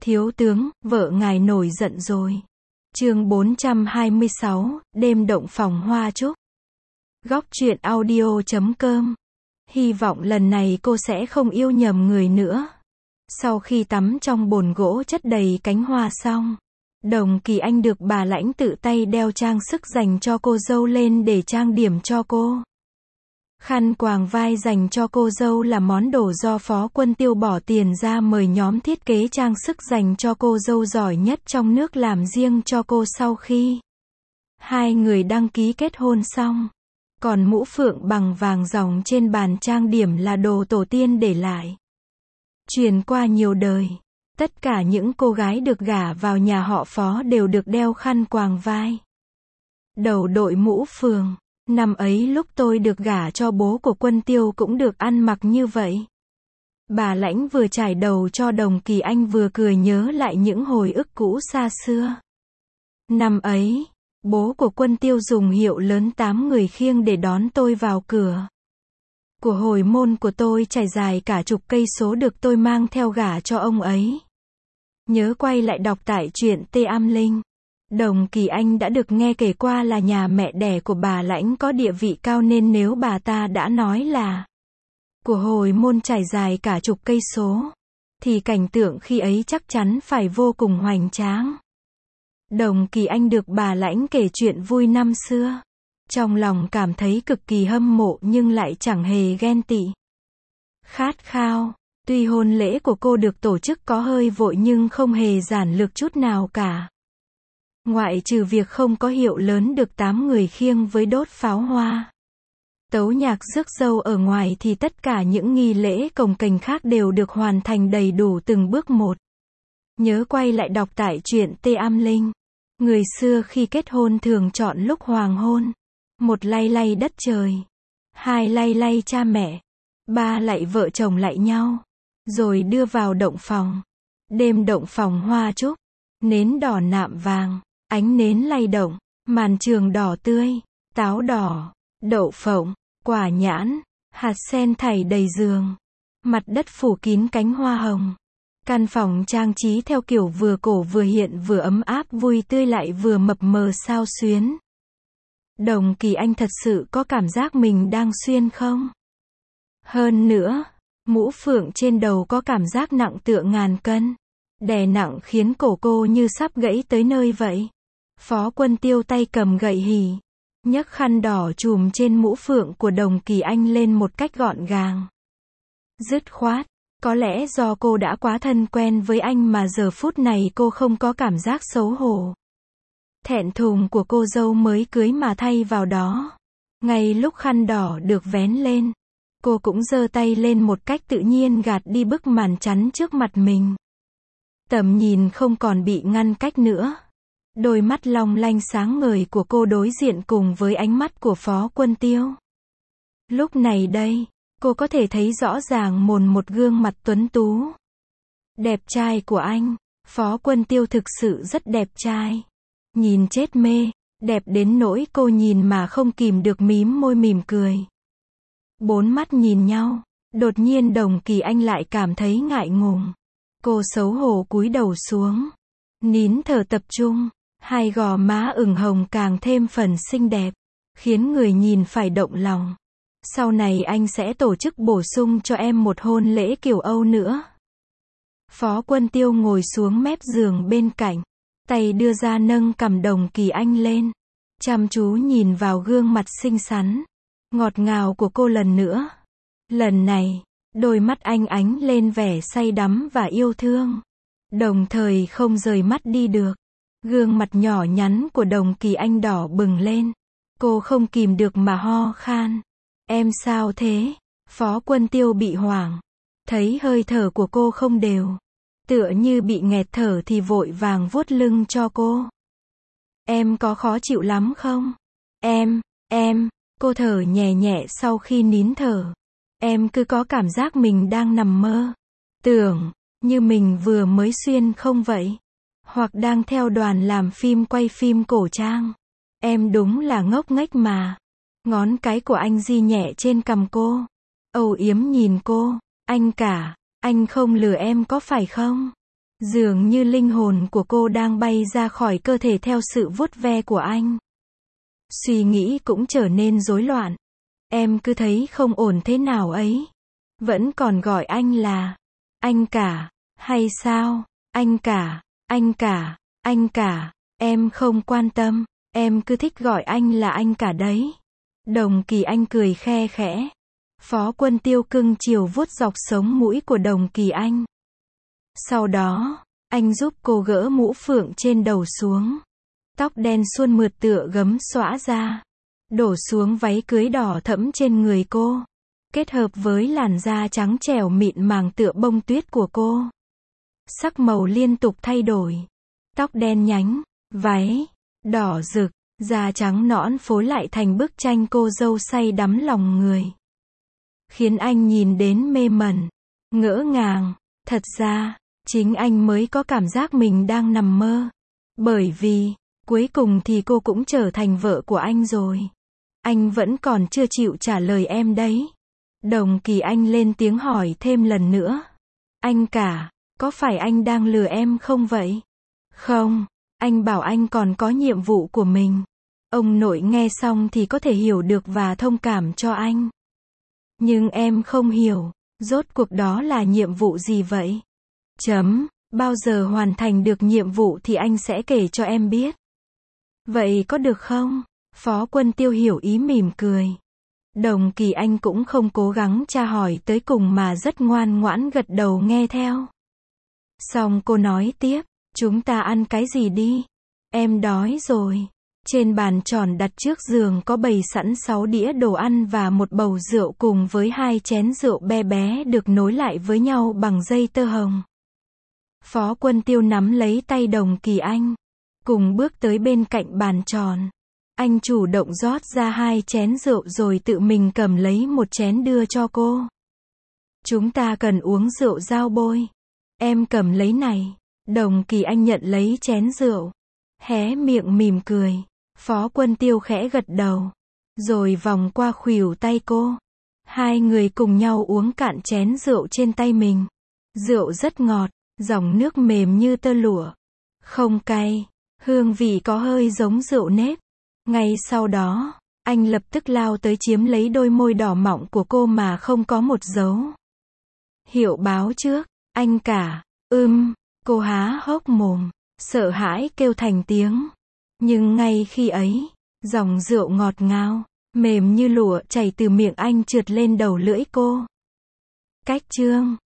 Thiếu tướng, vợ ngài nổi giận rồi. Chương 426, đêm động phòng hoa trúc. Góc truyện audio.com. Hy vọng lần này cô sẽ không yêu nhầm người nữa. Sau khi tắm trong bồn gỗ chất đầy cánh hoa xong, Đồng Kỳ Anh được bà Lãnh tự tay đeo trang sức dành cho cô dâu lên để trang điểm cho cô. Khăn quàng vai dành cho cô dâu là món đồ do Phó Quân Tiêu bỏ tiền ra mời nhóm thiết kế trang sức dành cho cô dâu giỏi nhất trong nước làm riêng cho cô sau khi hai người đăng ký kết hôn xong. Còn mũ phượng bằng vàng ròng trên bàn trang điểm là đồ tổ tiên để lại, truyền qua nhiều đời. Tất cả những cô gái được gả vào nhà họ Phó đều được đeo khăn quàng vai, đầu đội mũ phượng. Năm ấy lúc tôi được gả cho bố của Quân Tiêu cũng được ăn mặc như vậy. Bà Lãnh vừa chải đầu cho Đồng Kỳ Anh vừa cười nhớ lại những hồi ức cũ xa xưa. Năm ấy, bố của Quân Tiêu dùng hiệu lớn 8 người khiêng để đón tôi vào cửa của hồi môn của tôi trải dài cả chục cây số được tôi mang theo gả cho ông ấy. Nhớ quay lại đọc tại truyện Tê Am Linh. Đồng Kỳ Anh đã được nghe kể qua là nhà mẹ đẻ của bà Lãnh có địa vị cao nên nếu bà ta đã nói là của hồi môn trải dài cả chục cây số, thì cảnh tượng khi ấy chắc chắn phải vô cùng hoành tráng. Đồng Kỳ Anh được bà Lãnh kể chuyện vui năm xưa. Trong lòng cảm thấy cực kỳ hâm mộ nhưng lại chẳng hề ghen tị. Khát khao. Tuy hôn lễ của cô được tổ chức có hơi vội nhưng không hề giản lược chút nào cả. Ngoại trừ việc không có hiệu lớn được 8 người khiêng với đốt pháo hoa, tấu nhạc rước dâu ở ngoài thì tất cả những nghi lễ cồng kềnh khác đều được hoàn thành đầy đủ từng bước một. Nhớ quay lại đọc tại truyện Tê Am Linh. Người xưa khi kết hôn thường chọn lúc hoàng hôn. 1 lay lay đất trời, 2 lay lay cha mẹ, 3 lạy vợ chồng lại nhau, rồi đưa vào động phòng. Đêm động phòng hoa trúc, nến đỏ nạm vàng, ánh nến lay động, màn trường đỏ tươi, táo đỏ, đậu phộng, quả nhãn, hạt sen thảy đầy giường. Mặt đất phủ kín cánh hoa hồng. Căn phòng trang trí theo kiểu vừa cổ vừa hiện vừa ấm áp vui tươi lại vừa mập mờ xao xuyến. Đồng Kỳ Anh thật sự có cảm giác mình đang xuyên không? Hơn nữa, mũ phượng trên đầu có cảm giác nặng tựa ngàn cân, đè nặng khiến cổ cô như sắp gãy tới nơi vậy. Phó Quân Tiêu tay cầm gậy hì, nhấc khăn đỏ trùm trên mũ phượng của Đồng Kỳ Anh lên một cách gọn gàng, dứt khoát. Có lẽ do cô đã quá thân quen với anh mà giờ phút này cô không có cảm giác xấu hổ, thẹn thùng của cô dâu mới cưới mà thay vào đó. Ngay lúc khăn đỏ được vén lên, cô cũng giơ tay lên một cách tự nhiên gạt đi bức màn chắn trước mặt mình. Tầm nhìn không còn bị ngăn cách nữa. Đôi mắt long lanh sáng ngời của cô đối diện cùng với ánh mắt của Phó Quân Tiêu. Lúc này đây, cô có thể thấy rõ ràng một gương mặt tuấn tú, đẹp trai của anh. Phó Quân Tiêu thực sự rất đẹp trai. Nhìn chết mê, đẹp đến nỗi cô nhìn mà không kìm được mím môi mỉm cười. 4 mắt nhìn nhau, đột nhiên Đồng Kỳ Anh lại cảm thấy ngại ngùng. Cô xấu hổ cúi đầu xuống, nín thở tập trung, 2 gò má ửng hồng càng thêm phần xinh đẹp, khiến người nhìn phải động lòng. Sau này anh sẽ tổ chức bổ sung cho em một hôn lễ kiểu Âu nữa. Phó Quân Tiêu ngồi xuống mép giường bên cạnh, tay đưa ra nâng cằm Đồng Kỳ Anh lên, chăm chú nhìn vào gương mặt xinh xắn, ngọt ngào của cô lần nữa. Lần này, đôi mắt anh ánh lên vẻ say đắm và yêu thương, đồng thời không rời mắt đi được. Gương mặt nhỏ nhắn của Đồng Kỳ Anh đỏ bừng lên, cô không kìm được mà ho khan. Em sao thế? Phó Quân Tiêu bị hoảng, thấy hơi thở của cô không đều, tựa như bị nghẹt thở thì vội vàng vuốt lưng cho cô. Em có khó chịu lắm không? Em, cô thở nhẹ nhẹ sau khi nín thở. Em cứ có cảm giác mình đang nằm mơ. Tưởng như mình vừa mới xuyên không vậy? Hoặc đang theo đoàn làm phim quay phim cổ trang. Em đúng là ngốc nghếch mà. Ngón cái của anh di nhẹ trên cằm cô, âu yếm nhìn cô. Anh không lừa em có phải không? Dường như linh hồn của cô đang bay ra khỏi cơ thể theo sự vuốt ve của anh. Suy nghĩ cũng trở nên rối loạn. Em cứ thấy không ổn thế nào ấy. Vẫn còn gọi anh là anh cả, hay sao? Anh cả, anh cả, anh cả. Em không quan tâm, em cứ thích gọi anh là anh cả đấy. Đồng Kỳ Anh cười khe khẽ. Phó Quân Tiêu cưng chiều vuốt dọc sống mũi của Đồng Kỳ Anh. Sau đó, anh giúp cô gỡ mũ phượng trên đầu xuống. Tóc đen suôn mượt tựa gấm xõa ra, đổ xuống váy cưới đỏ thẫm trên người cô, kết hợp với làn da trắng trẻo mịn màng tựa bông tuyết của cô. Sắc màu liên tục thay đổi. Tóc đen nhánh, váy đỏ rực, da trắng nõn phối lại thành bức tranh cô dâu say đắm lòng người. Khiến anh nhìn đến mê mẩn, ngỡ ngàng. Thật ra, chính anh mới có cảm giác mình đang nằm mơ. Bởi vì, cuối cùng thì cô cũng trở thành vợ của anh rồi. Anh vẫn còn chưa chịu trả lời em đấy. Đồng Kỳ Anh lên tiếng hỏi thêm lần nữa. Anh cả, có phải anh đang lừa em không vậy? Không, anh bảo anh còn có nhiệm vụ của mình. Ông nội nghe xong thì có thể hiểu được và thông cảm cho anh. Nhưng em không hiểu, rốt cuộc đó là nhiệm vụ gì vậy? Bao giờ hoàn thành được nhiệm vụ thì anh sẽ kể cho em biết. Vậy có được không? Phó Quân Tiêu hiểu ý mỉm cười. Đồng Kỳ Anh cũng không cố gắng tra hỏi tới cùng mà rất ngoan ngoãn gật đầu nghe theo. Xong cô nói tiếp, chúng ta ăn cái gì đi? Em đói rồi. Trên bàn tròn đặt trước giường có bày sẵn 6 đĩa đồ ăn và một bầu rượu cùng với 2 chén rượu be bé được nối lại với nhau bằng dây tơ hồng. Phó Quân Tiêu nắm lấy tay Đồng Kỳ Anh, cùng bước tới bên cạnh bàn tròn. Anh chủ động rót ra 2 chén rượu rồi tự mình cầm lấy một chén đưa cho cô. Chúng ta cần uống rượu giao bôi. Em cầm lấy này. Đồng Kỳ Anh nhận lấy chén rượu, hé miệng mỉm cười. Phó Quân Tiêu khẽ gật đầu, rồi vòng qua khuỷu tay cô. Hai người cùng nhau uống cạn chén rượu trên tay mình. Rượu rất ngọt, dòng nước mềm như tơ lụa, không cay, hương vị có hơi giống rượu nếp. Ngay sau đó, anh lập tức lao tới chiếm lấy đôi môi đỏ mọng của cô mà không có một dấu hiệu báo trước. Anh cả, cô há hốc mồm, sợ hãi kêu thành tiếng. Nhưng ngay khi ấy, dòng rượu ngọt ngào, mềm như lụa chảy từ miệng anh trượt lên đầu lưỡi cô. Cách chương